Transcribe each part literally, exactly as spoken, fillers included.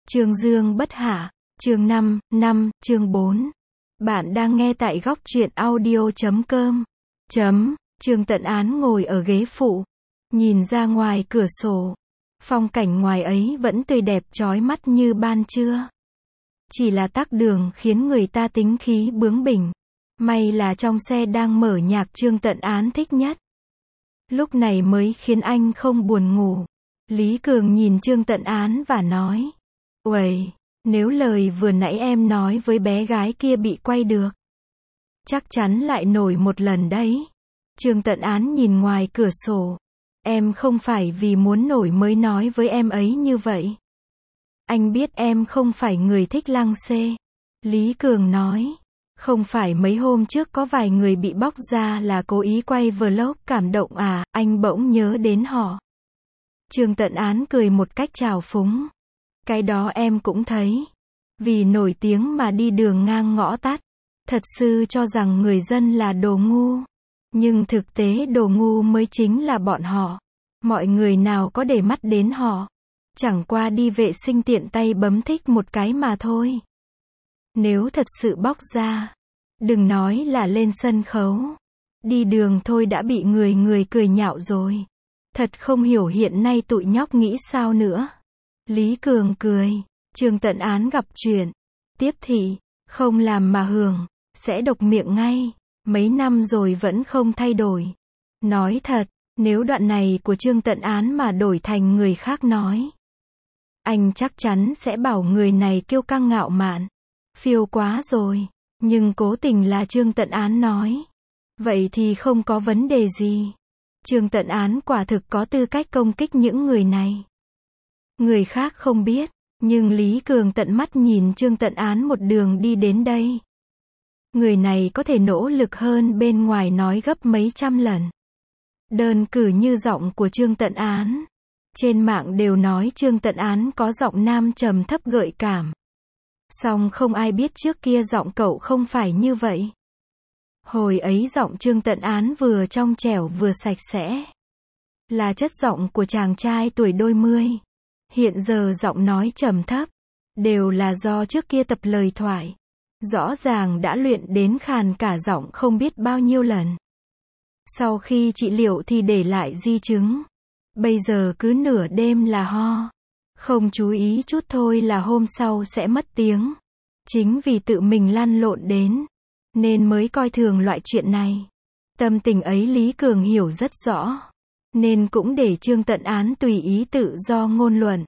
Chương Dương bất hạ, chương năm, năm, chương bốn. Bạn đang nghe tại góc truyện audio chấm com. Chấm, Trương Tận Án ngồi ở ghế phụ, nhìn ra ngoài cửa sổ. Phong cảnh ngoài ấy vẫn tươi đẹp chói mắt như ban trưa. Chỉ là tắc đường khiến người ta tính khí bướng bỉnh. May là trong xe đang mở nhạc Trương Tận Án thích nhất. Lúc này mới khiến anh không buồn ngủ. Lý Cường nhìn Trương Tận Án và nói: "Uầy, nếu lời vừa nãy em nói với bé gái kia bị quay được, chắc chắn lại nổi một lần đấy." Trương Tận Án nhìn ngoài cửa sổ. "Em không phải vì muốn nổi mới nói với em ấy như vậy. Anh biết em không phải người thích lăng xê." Lý Cường nói: "Không phải mấy hôm trước có vài người bị bóc ra là cố ý quay vlog cảm động à?" Anh bỗng nhớ đến họ. Trương Tận Án cười một cách trào phúng: "Cái đó em cũng thấy. Vì nổi tiếng mà đi đường ngang ngõ tắt. Thật sự cho rằng người dân là đồ ngu. Nhưng thực tế đồ ngu mới chính là bọn họ. Mọi người nào có để mắt đến họ. Chẳng qua đi vệ sinh tiện tay bấm thích một cái mà thôi. Nếu thật sự bóc ra, đừng nói là lên sân khấu. Đi đường thôi đã bị người người cười nhạo rồi. Thật không hiểu hiện nay tụi nhóc nghĩ sao nữa." Lý Cường cười. Trương Tận Án gặp chuyện. Tiếp thị, không làm mà hưởng, sẽ độc miệng ngay. Mấy năm rồi vẫn không thay đổi. Nói thật, nếu đoạn này của Trương Tận Án mà đổi thành người khác nói, anh chắc chắn sẽ bảo người này kiêu căng ngạo mạn. Phiêu quá rồi. Nhưng cố tình là Trương Tận Án nói. Vậy thì không có vấn đề gì. Trương Tận Án quả thực có tư cách công kích những người này. Người khác không biết, nhưng Lý Cường tận mắt nhìn Trương Tận Án một đường đi đến đây. Người này có thể nỗ lực hơn bên ngoài nói gấp mấy trăm lần. Đơn cử như giọng của Trương Tận Án. Trên mạng đều nói Trương Tận Án có giọng nam trầm thấp gợi cảm. Song không ai biết trước kia giọng cậu không phải như vậy. Hồi ấy giọng Trương Tận Án vừa trong trẻo vừa sạch sẽ. Là chất giọng của chàng trai tuổi đôi mươi. Hiện giờ giọng nói trầm thấp. Đều là do trước kia tập lời thoại. Rõ ràng đã luyện đến khàn cả giọng không biết bao nhiêu lần. Sau khi trị liệu thì để lại di chứng. Bây giờ cứ nửa đêm là ho. Không chú ý chút thôi là hôm sau sẽ mất tiếng. Chính vì tự mình lăn lộn đến, nên mới coi thường loại chuyện này. Tâm tình ấy Lý Cường hiểu rất rõ. Nên cũng để Trương Tận Án tùy ý tự do ngôn luận.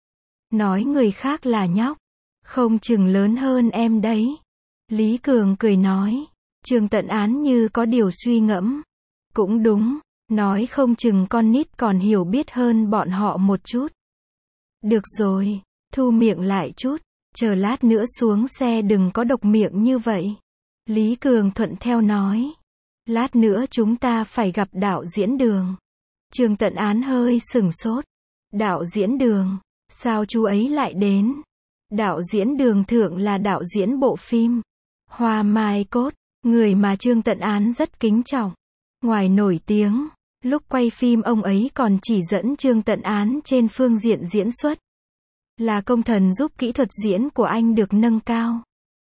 Nói người khác là nhóc. Không chừng lớn hơn em đấy. Lý Cường cười nói. Trương Tận Án như có điều suy ngẫm. Cũng đúng. Nói không chừng con nít còn hiểu biết hơn bọn họ một chút. Được rồi. Thu miệng lại chút. Chờ lát nữa xuống xe đừng có độc miệng như vậy. Lý Cường thuận theo nói. Lát nữa chúng ta phải gặp đạo diễn Đường. Trương Tận Án hơi sửng sốt. Đạo diễn Đường? Sao chú ấy lại đến? Đạo diễn Đường thượng là đạo diễn bộ phim Hoa Mai Cốt, người mà Trương Tận Án rất kính trọng. Ngoài nổi tiếng, lúc quay phim ông ấy còn chỉ dẫn Trương Tận Án trên phương diện diễn xuất. Là công thần giúp kỹ thuật diễn của anh được nâng cao.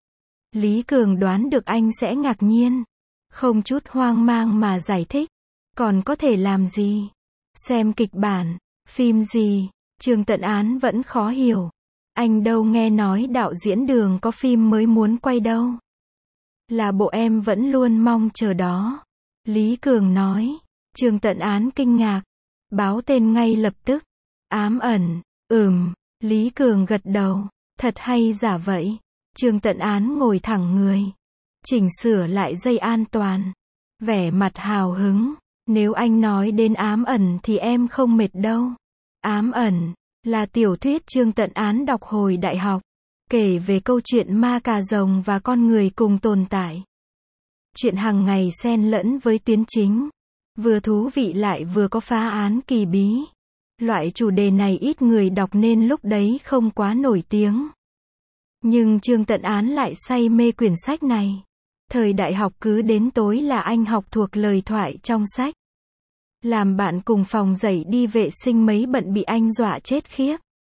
Lý Cường đoán được anh sẽ ngạc nhiên. Không chút hoang mang mà giải thích. Còn có thể làm gì? Xem kịch bản, phim gì? Trương Tận Án vẫn khó hiểu. Anh đâu nghe nói đạo diễn Đường có phim mới muốn quay đâu. Là bộ em vẫn luôn mong chờ đó. Lý Cường nói. Trương Tận Án kinh ngạc. Báo tên ngay lập tức. Ám ẩn. Ừm. Lý Cường gật đầu. Thật hay giả vậy? Trương Tận Án ngồi thẳng người. Chỉnh sửa lại dây an toàn. Vẻ mặt hào hứng. Nếu anh nói đến ám ẩn thì em không mệt đâu. Ám ẩn là tiểu thuyết Trương Tận Án đọc hồi đại học. Kể về câu chuyện ma cà rồng và con người cùng tồn tại. Chuyện hàng ngày xen lẫn với tuyến chính. Vừa thú vị lại vừa có phá án kỳ bí. Loại chủ đề này ít người đọc nên lúc đấy không quá nổi tiếng. Nhưng Trương Tận Án lại say mê quyển sách này. Thời đại học cứ đến tối là anh học thuộc lời thoại trong sách. Làm bạn cùng phòng dậy đi vệ sinh mấy bận bị anh dọa chết khiếp.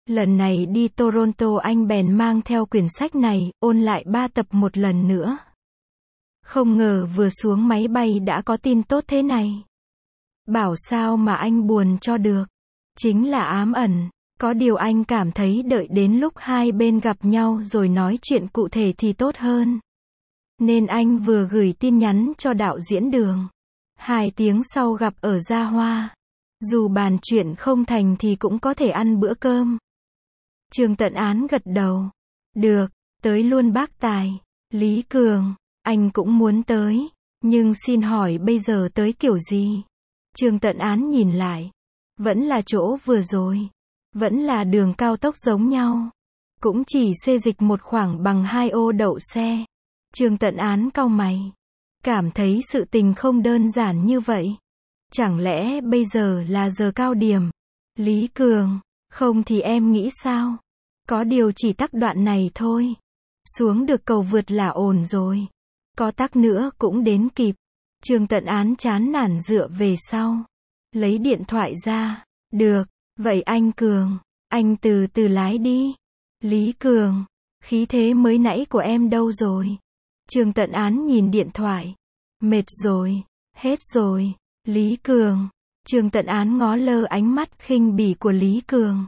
Lần này đi Toronto anh bèn mang theo quyển sách này, ôn lại ba tập một lần nữa. Không ngờ vừa xuống máy bay đã có tin tốt thế này. Bảo sao mà anh buồn cho được. Chính là ám ẩn. Có điều anh cảm thấy đợi đến lúc hai bên gặp nhau rồi nói chuyện cụ thể thì tốt hơn. Nên anh vừa gửi tin nhắn cho đạo diễn Đường. Hai tiếng sau gặp ở Gia Hoa. Dù bàn chuyện không thành thì cũng có thể ăn bữa cơm. Trương Tận Án gật đầu. Được, tới luôn bác Tài. Lý Cường, anh cũng muốn tới. Nhưng xin hỏi bây giờ tới kiểu gì? Trương Tận Án nhìn lại. Vẫn là chỗ vừa rồi. Vẫn là đường cao tốc giống nhau. Cũng chỉ xê dịch một khoảng bằng hai ô đậu xe. Trương Tận Án cau mày. Cảm thấy sự tình không đơn giản như vậy. Chẳng lẽ bây giờ là giờ cao điểm? Lý Cường, không thì em nghĩ sao? Có điều chỉ tắc đoạn này thôi. Xuống được cầu vượt là ổn rồi. Có tắc nữa cũng đến kịp. Trương Tận Án chán nản dựa về sau. Lấy điện thoại ra. Được, vậy anh Cường, anh từ từ lái đi. Lý Cường, khí thế mới nãy của em đâu rồi? Trương Tận Án nhìn điện thoại. Mệt rồi, hết rồi. Lý Cường, Trương Tận Án ngó lơ ánh mắt khinh bỉ của Lý Cường.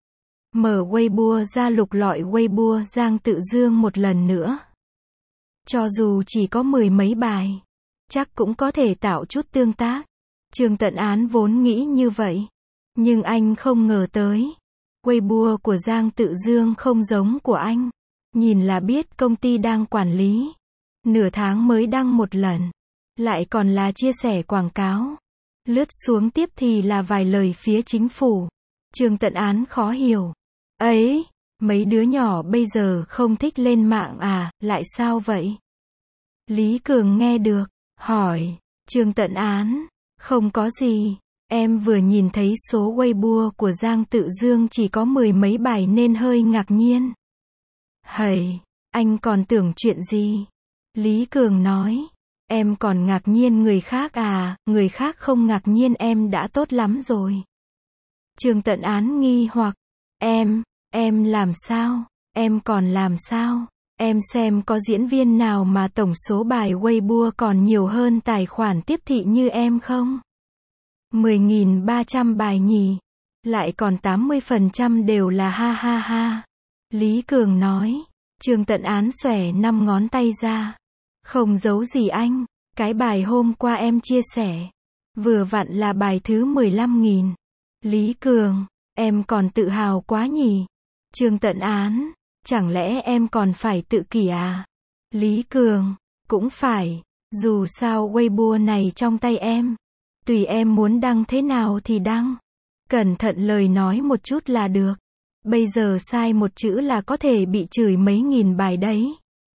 Mở Weibo ra lục lọi Weibo Giang Tự Dương một lần nữa. Cho dù chỉ có mười mấy bài, chắc cũng có thể tạo chút tương tác. Trương Tận Án vốn nghĩ như vậy. Nhưng anh không ngờ tới. Weibo của Giang Tự Dương không giống của anh. Nhìn là biết công ty đang quản lý. Nửa tháng mới đăng một lần. Lại còn là chia sẻ quảng cáo. Lướt xuống tiếp thì là vài lời phía chính phủ. Trương Tận Án khó hiểu. Ấy, mấy đứa nhỏ bây giờ không thích lên mạng à, lại sao vậy? Lý Cường nghe được, hỏi. Trương Tận Án, không có gì. Em vừa nhìn thấy số Weibo của Giang Tự Dương chỉ có mười mấy bài nên hơi ngạc nhiên. Hầy, anh còn tưởng chuyện gì? Lý Cường nói. Em còn ngạc nhiên người khác à, người khác không ngạc nhiên em đã tốt lắm rồi. Trương Tận Án nghi hoặc. Em, em làm sao? Em còn làm sao? Em xem có diễn viên nào mà tổng số bài Weibo còn nhiều hơn tài khoản tiếp thị như em không? mười nghìn ba trăm bài nhỉ? Lại còn tám mươi phần trăm đều là ha ha ha. Lý Cường nói. Trương Tận Án xòe năm ngón tay ra. Không giấu gì anh. Cái bài hôm qua em chia sẻ. Vừa vặn là bài thứ mười lăm nghìn. Lý Cường. Em còn tự hào quá nhỉ? Trương Tận Án. Chẳng lẽ em còn phải tự kỷ à? Lý Cường. Cũng phải. Dù sao Weibo này trong tay em. Tùy em muốn đăng thế nào thì đăng. Cẩn thận lời nói một chút là được. Bây giờ sai một chữ là có thể bị chửi mấy nghìn bài đấy.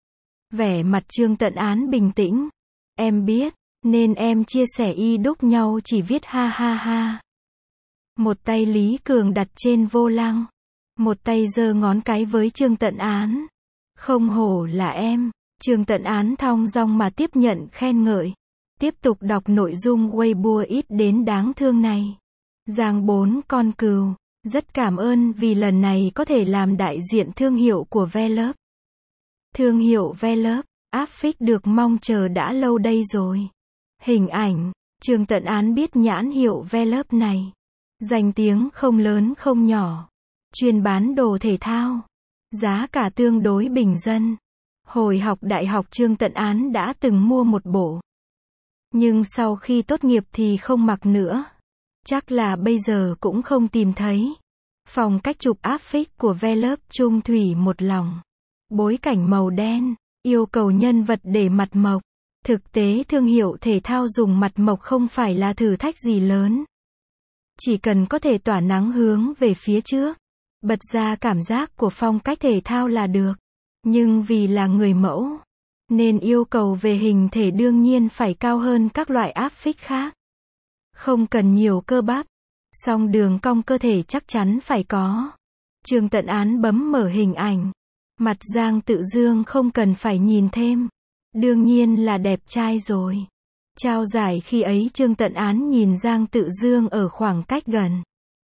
Vẻ mặt Trương Tận Án bình tĩnh. Em biết, nên em chia sẻ y đúc nhau chỉ viết ha ha ha. Một tay Lý Cường đặt trên vô lăng. Một tay giơ ngón cái với Trương Tận Án. Không hổ là em. Trương Tận Án thong dong mà tiếp nhận khen ngợi. Tiếp tục đọc nội dung Weibo ít đến đáng thương này. Giang bốn con cừu. Rất cảm ơn vì lần này có thể làm đại diện thương hiệu của Velop. Thương hiệu Velop, áp phích được mong chờ đã lâu đây rồi. Hình ảnh, Trương Tận Án biết nhãn hiệu Velop này. Danh tiếng không lớn không nhỏ. Chuyên bán đồ thể thao. Giá cả tương đối bình dân. Hồi học đại học Trương Tận Án đã từng mua một bộ. Nhưng sau khi tốt nghiệp thì không mặc nữa. Chắc là bây giờ cũng không tìm thấy. Phong cách chụp áp phích của Velop trung thủy một lòng. Bối cảnh màu đen. Yêu cầu nhân vật để mặt mộc. Thực tế thương hiệu thể thao dùng mặt mộc không phải là thử thách gì lớn. Chỉ cần có thể tỏa nắng hướng về phía trước. Bật ra cảm giác của phong cách thể thao là được. Nhưng vì là người mẫu. Nên yêu cầu về hình thể đương nhiên phải cao hơn các loại áp phích khác. Không cần nhiều cơ bắp. Song đường cong cơ thể chắc chắn phải có. Trương Tận Án bấm mở hình ảnh. Mặt Giang Tự Dương không cần phải nhìn thêm. Đương nhiên là đẹp trai rồi. Trao giải khi ấy Trương Tận Án nhìn Giang Tự Dương ở khoảng cách gần.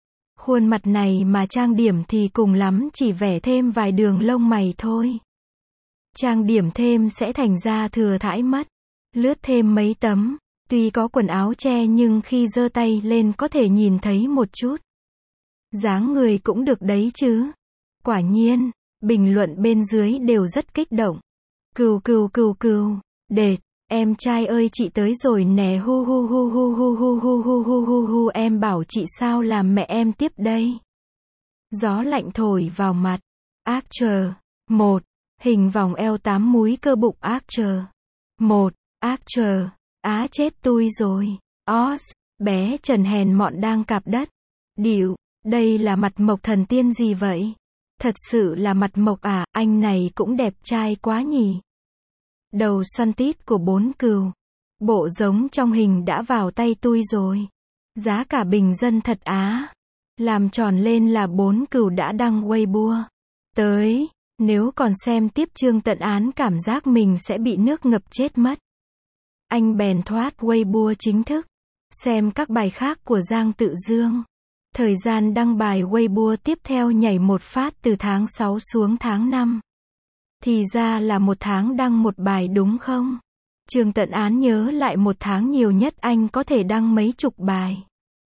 Khuôn mặt này mà trang điểm thì cùng lắm chỉ vẽ thêm vài đường lông mày thôi. Trang điểm thêm sẽ thành ra thừa thãi mất. Lướt thêm mấy tấm, tuy có quần áo che nhưng khi giơ tay lên có thể nhìn thấy một chút. Dáng người cũng được đấy chứ. Quả nhiên, bình luận bên dưới đều rất kích động. Cừu cừu cừu cừu, đệt, em trai ơi chị tới rồi nè hu hu hu hu hu hu hu hu hu hu hu em bảo chị sao làm mẹ em tiếp đây. Gió lạnh thổi vào mặt. Archer. một. Hình vòng eo tám múi cơ bụng Archer. một. Archer. Á chết tui rồi. Os. Bé Trần hèn mọn đang cạp đất. Điệu. Đây là mặt mộc thần tiên gì vậy? Thật sự là mặt mộc à, anh này cũng đẹp trai quá nhỉ. Đầu xoăn tít của bốn cừu. Bộ giống trong hình đã vào tay tui rồi. Giá cả bình dân thật á. Làm tròn lên là bốn cừu đã đăng Weibo. Tới, nếu còn xem tiếp chương tận án cảm giác mình sẽ bị nước ngập chết mất. Anh bèn thoát Weibo chính thức. Xem các bài khác của Giang Tự Dương. Thời gian đăng bài Weibo tiếp theo nhảy một phát từ tháng sáu xuống tháng năm. Thì ra là một tháng đăng một bài đúng không? Chương tận án nhớ lại một tháng nhiều nhất anh có thể đăng mấy chục bài.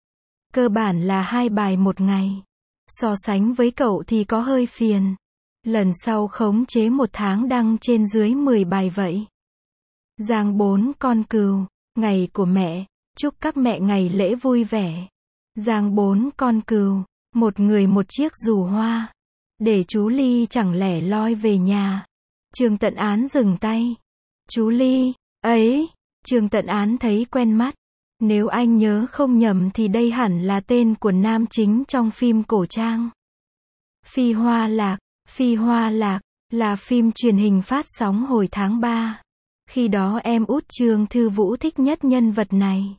Cơ bản là hai bài một ngày. So sánh với cậu thì có hơi phiền. Lần sau khống chế một tháng đăng trên dưới mười bài vậy. Giang bốn con cừu, ngày của mẹ, chúc các mẹ ngày lễ vui vẻ. Giang bốn con cừu, một người một chiếc dù hoa. Để chú Ly chẳng lẻ loi về nhà. Chương tận án dừng tay. Chú Ly, ấy, Chương tận án thấy quen mắt. Nếu anh nhớ không nhầm thì đây hẳn là tên của nam chính trong phim cổ trang. Phi Hoa Lạc, Phi Hoa Lạc, là phim truyền hình phát sóng hồi tháng ba. Khi đó em út Trương Thư Vũ thích nhất nhân vật này.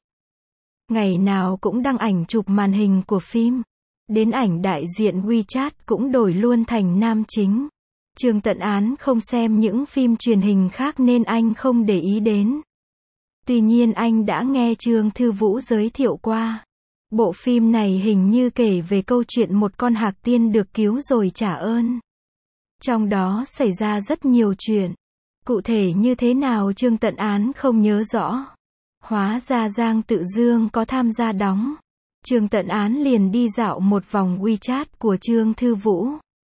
Ngày nào cũng đăng ảnh chụp màn hình của phim. Đến ảnh đại diện WeChat cũng đổi luôn thành nam chính. Chương tận án không xem những phim truyền hình khác nên anh không để ý đến. Tuy nhiên anh đã nghe Trương Thư Vũ giới thiệu qua. Bộ phim này hình như kể về câu chuyện một con hạc tiên được cứu rồi trả ơn. Trong đó xảy ra rất nhiều chuyện. Cụ thể như thế nào Chương tận án không nhớ rõ. Hóa ra Giang Tự Dương có tham gia đóng. Chương tận án liền đi dạo một vòng WeChat của Trương Thư Vũ.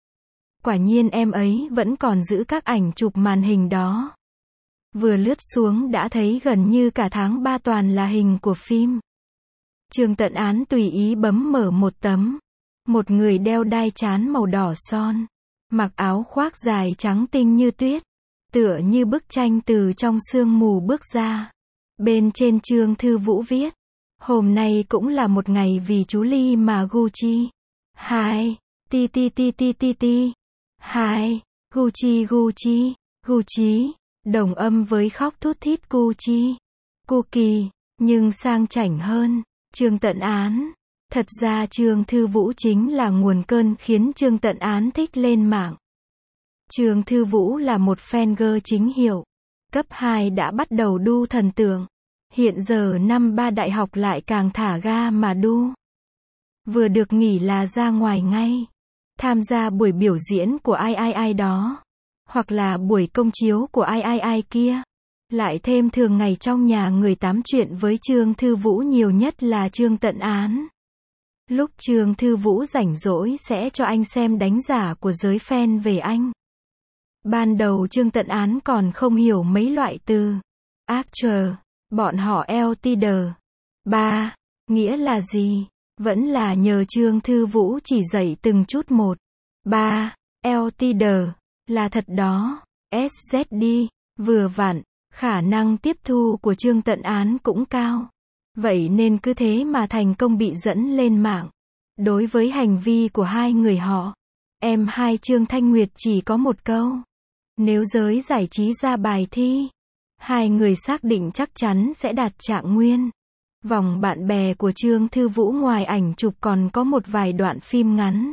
Quả nhiên em ấy vẫn còn giữ các ảnh chụp màn hình đó. Vừa lướt xuống đã thấy gần như cả tháng ba toàn là hình của phim. Chương tận án tùy ý bấm mở một tấm. Một người đeo đai trán màu đỏ son. Mặc áo khoác dài trắng tinh như tuyết. Tựa như bức tranh từ trong sương mù bước ra. Bên trên Trương Thư Vũ viết. Hôm nay cũng là một ngày vì chú Ly mà Gucci. Hai. Ti ti ti ti ti ti. Hai. Gucci Gucci. Gucci. Đồng âm với khóc thút thít Gucci. Cookie. Nhưng sang chảnh hơn. Chương tận án. Thật ra Trương Thư Vũ chính là nguồn cơn khiến Chương tận án thích lên mạng. Trương Thư Vũ là một fan girl chính hiệu. Cấp hai đã bắt đầu đu thần tượng. Hiện giờ năm ba đại học lại càng thả ga mà đu. Vừa được nghỉ là ra ngoài ngay. Tham gia buổi biểu diễn của ai ai ai đó. Hoặc là buổi công chiếu của ai ai ai kia. Lại thêm thường ngày trong nhà người tám chuyện với Trương Thư Vũ nhiều nhất là Chương tận án. Lúc Trương Thư Vũ rảnh rỗi sẽ cho anh xem đánh giả của giới fan về anh. Ban đầu Chương tận án còn không hiểu mấy loại từ. Actor, bọn họ lờ tê đê. Ba, nghĩa là gì? Vẫn là nhờ Trương Thư Vũ chỉ dạy từng chút một. Ba, lờ tê đê, là thật đó. ét dét đê, vừa vặn, khả năng tiếp thu của Chương tận án cũng cao. Vậy nên cứ thế mà thành công bị dẫn lên mạng. Đối với hành vi của hai người họ, em hai Trương Thanh Nguyệt chỉ có một câu. Nếu giới giải trí ra bài thi, hai người xác định chắc chắn sẽ đạt trạng nguyên. Vòng bạn bè của Trương Thư Vũ ngoài ảnh chụp còn có một vài đoạn phim ngắn.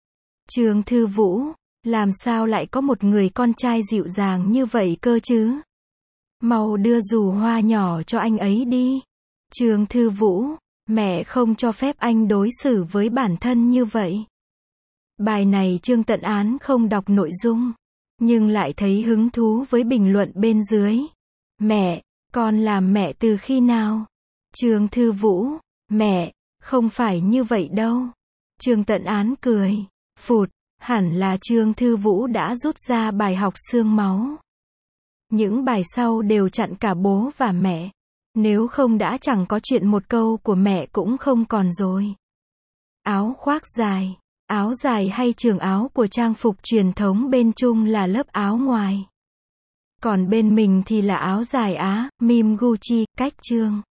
Trương Thư Vũ, làm sao lại có một người con trai dịu dàng như vậy cơ chứ? Mau đưa dù hoa nhỏ cho anh ấy đi. Trương Thư Vũ, Mẹ không cho phép anh đối xử với bản thân như vậy. Bài này Trương Tận Án không đọc nội dung, nhưng lại thấy hứng thú với bình luận bên dưới. Mẹ, con làm mẹ từ khi nào? Trương Thư Vũ, mẹ, không phải như vậy đâu. Trương Tận Án cười, phụt, hẳn là Trương Thư Vũ đã rút ra bài học xương máu. Những bài sau đều chặn cả bố và mẹ. Nếu không đã chẳng có chuyện một câu của mẹ cũng không còn rồi. Áo khoác dài. Áo dài hay trường áo của trang phục truyền thống bên Trung là lớp áo ngoài. Còn bên mình thì là áo dài Á, mim Gucci, cách Trương